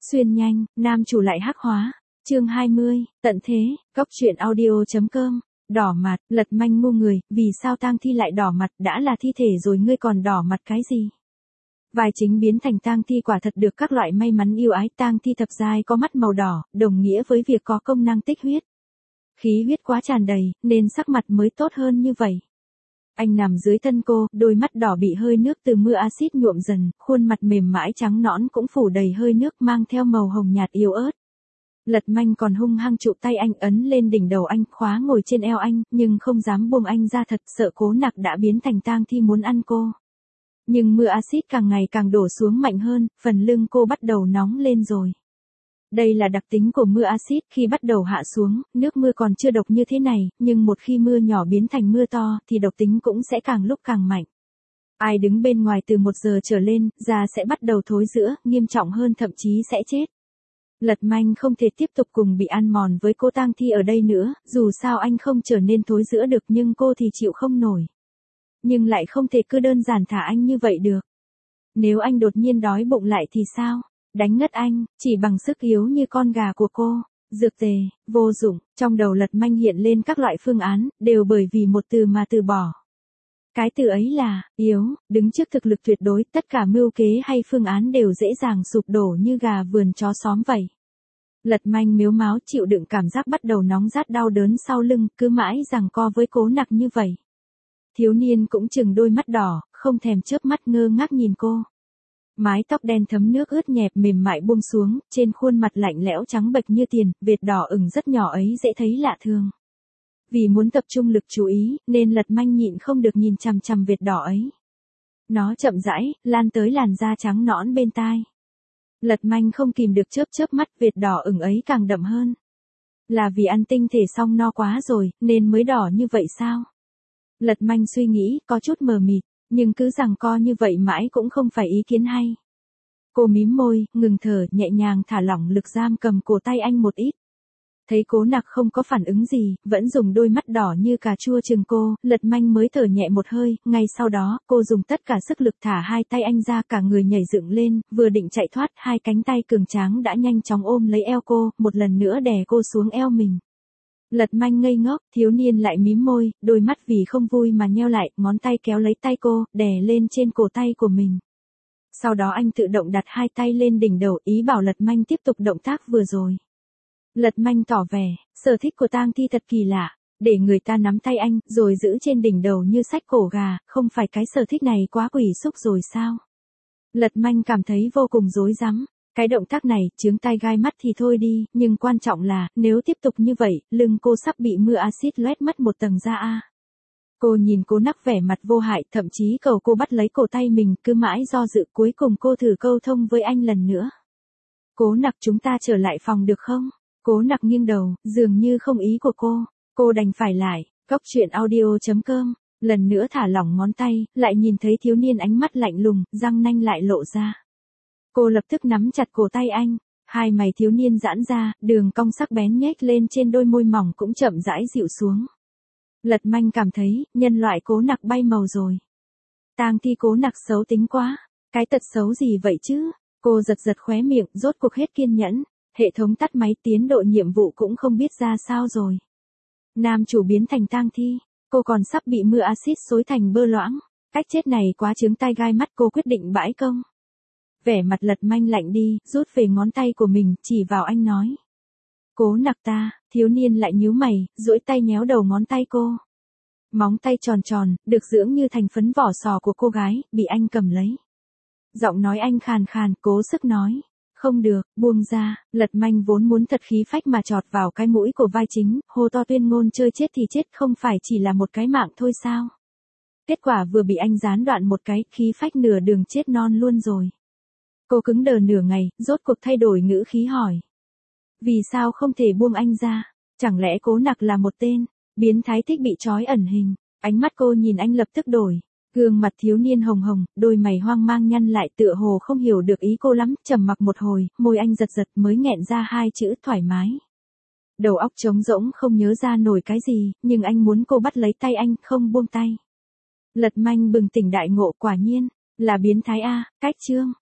Xuyên nhanh, nam chủ lại hắc hóa. Chương 20, tận thế, Cốc truyện audio.com. Đỏ mặt, Lật Manh ngu người, vì sao tang thi lại đỏ mặt, đã là thi thể rồi ngươi còn đỏ mặt cái gì? Vai chính biến thành tang thi quả thật được các loại may mắn yêu ái, tang thi thập giai có mắt màu đỏ, đồng nghĩa với việc có công năng tích huyết. Khí huyết quá tràn đầy, nên sắc mặt mới tốt hơn như vậy. Anh nằm dưới thân cô, đôi mắt đỏ bị hơi nước từ mưa axit nhuộm dần, khuôn mặt mềm mại trắng nõn cũng phủ đầy hơi nước mang theo màu hồng nhạt yếu ớt. Lật Manh còn hung hăng chụp tay anh ấn lên đỉnh đầu anh, khóa ngồi trên eo anh, nhưng không dám buông anh ra thật, sợ Cố Nặc đã biến thành tang thi muốn ăn cô. Nhưng mưa axit càng ngày càng đổ xuống mạnh hơn, phần lưng cô bắt đầu nóng lên rồi. Đây là đặc tính của mưa axit, khi bắt đầu hạ xuống, nước mưa còn chưa độc như thế này, nhưng một khi mưa nhỏ biến thành mưa to thì độc tính cũng sẽ càng lúc càng mạnh. Ai đứng bên ngoài từ 1 giờ trở lên, da sẽ bắt đầu thối rữa, nghiêm trọng hơn thậm chí sẽ chết. Lật Manh không thể tiếp tục cùng bị ăn mòn với cô tang thi ở đây nữa, dù sao anh không trở nên thối rữa được nhưng cô thì chịu không nổi. Nhưng lại không thể cứ đơn giản thả anh như vậy được. Nếu anh đột nhiên đói bụng lại thì sao? Đánh ngất anh, chỉ bằng sức yếu như con gà của cô. Dược tề, vô dụng, trong đầu Lật Manh hiện lên các loại phương án, đều bởi vì một từ mà từ bỏ. Cái từ ấy là, yếu, đứng trước thực lực tuyệt đối, tất cả mưu kế hay phương án đều dễ dàng sụp đổ như gà vườn chó xóm vậy. Lật Manh mếu máo chịu đựng cảm giác bắt đầu nóng rát đau đớn sau lưng, cứ mãi giằng co với Cố Nặc như vậy. Thiếu niên cũng chừng đôi mắt đỏ, không thèm chớp mắt ngơ ngác nhìn cô. Mái tóc đen thấm nước ướt nhẹp mềm mại buông xuống, trên khuôn mặt lạnh lẽo trắng bệch như tiền, vệt đỏ ửng rất nhỏ ấy dễ thấy lạ thường. Vì muốn tập trung lực chú ý, nên Lật Manh nhịn không được nhìn chằm chằm vệt đỏ ấy. Nó chậm rãi, lan tới làn da trắng nõn bên tai. Lật Manh không kìm được chớp mắt, vệt đỏ ửng ấy càng đậm hơn. Là vì ăn tinh thể xong no quá rồi, nên mới đỏ như vậy sao? Lật Manh suy nghĩ, có chút mờ mịt, nhưng cứ giằng co như vậy mãi cũng không phải ý kiến hay. Cô mím môi, ngừng thở, nhẹ nhàng thả lỏng lực giam cầm cổ tay anh một ít. Thấy Cố Nặc không có phản ứng gì, vẫn dùng đôi mắt đỏ như cà chua chừng cô, Lật Manh mới thở nhẹ một hơi, ngay sau đó, cô dùng tất cả sức lực thả hai tay anh ra, cả người nhảy dựng lên, vừa định chạy thoát, hai cánh tay cường tráng đã nhanh chóng ôm lấy eo cô, một lần nữa đè cô xuống eo mình. Lật Manh ngây ngốc, thiếu niên lại mím môi, đôi mắt vì không vui mà nheo lại, ngón tay kéo lấy tay cô, đè lên trên cổ tay của mình. Sau đó anh tự động đặt hai tay lên đỉnh đầu, ý bảo Lật Manh tiếp tục động tác vừa rồi. Lật Manh tỏ vẻ, sở thích của tang thi thật kỳ lạ, để người ta nắm tay anh, rồi giữ trên đỉnh đầu như xách cổ gà, không phải cái sở thích này quá quỷ xúc rồi sao? Lật Manh cảm thấy vô cùng rối rắm. Cái động tác này, chướng tai gai mắt thì thôi đi, nhưng quan trọng là, nếu tiếp tục như vậy, lưng cô sắp bị mưa axit loét mất một tầng da a. Cô nhìn Cố Nặc vẻ mặt vô hại, thậm chí cầu cô bắt lấy cổ tay mình, cứ mãi do dự, cuối cùng cô thử câu thông với anh lần nữa. Cố Nặc, chúng ta trở lại phòng được không? Cố Nặc nghiêng đầu, dường như không ý của cô đành phải lại. Cốc truyện audio.com. Lần nữa thả lỏng ngón tay, lại nhìn thấy thiếu niên ánh mắt lạnh lùng, răng nanh lại lộ ra. Cô lập tức nắm chặt cổ tay anh, hai mày thiếu niên giãn ra, đường cong sắc bén nhếch lên trên đôi môi mỏng cũng chậm rãi dịu xuống. Lật Manh cảm thấy, nhân loại Cố Nặc bay màu rồi. Tang thi Cố Nặc xấu tính quá, cái tật xấu gì vậy chứ? Cô giật khóe miệng, rốt cuộc hết kiên nhẫn. Hệ thống tắt máy, tiến độ nhiệm vụ cũng không biết ra sao rồi. Nam chủ biến thành tang thi, cô còn sắp bị mưa axit xối thành bơ loãng. Cách chết này quá chướng tai gai mắt, cô quyết định bãi công. Vẻ mặt Lật Manh lạnh đi, rút về ngón tay của mình, chỉ vào anh nói. Cố Nặc ta, thiếu niên lại nhíu mày, duỗi tay nhéo đầu ngón tay cô. Móng tay tròn tròn, được dưỡng như thành phấn vỏ sò của cô gái, bị anh cầm lấy. Giọng nói anh khàn khàn, cố sức nói. Không được, buông ra. Lật Manh vốn muốn thật khí phách mà chọt vào cái mũi của vai chính, hô to tuyên ngôn chơi chết thì chết, không phải chỉ là một cái mạng thôi sao? Kết quả vừa bị anh gián đoạn một cái, khí phách nửa đường chết non luôn rồi. Cô cứng đờ nửa ngày, rốt cuộc thay đổi ngữ khí hỏi. Vì sao không thể buông anh ra? Chẳng lẽ Cố Nặc là một tên biến thái thích bị trói ẩn hình? Ánh mắt cô nhìn anh lập tức đổi. Gương mặt thiếu niên hồng hồng, đôi mày hoang mang nhăn lại, tựa hồ không hiểu được ý cô lắm, trầm mặc một hồi, môi anh giật mới nghẹn ra hai chữ thoải mái. Đầu óc trống rỗng không nhớ ra nổi cái gì, nhưng anh muốn cô bắt lấy tay anh, không buông tay. Lật Manh bừng tỉnh đại ngộ, quả nhiên là biến thái a. Cách chương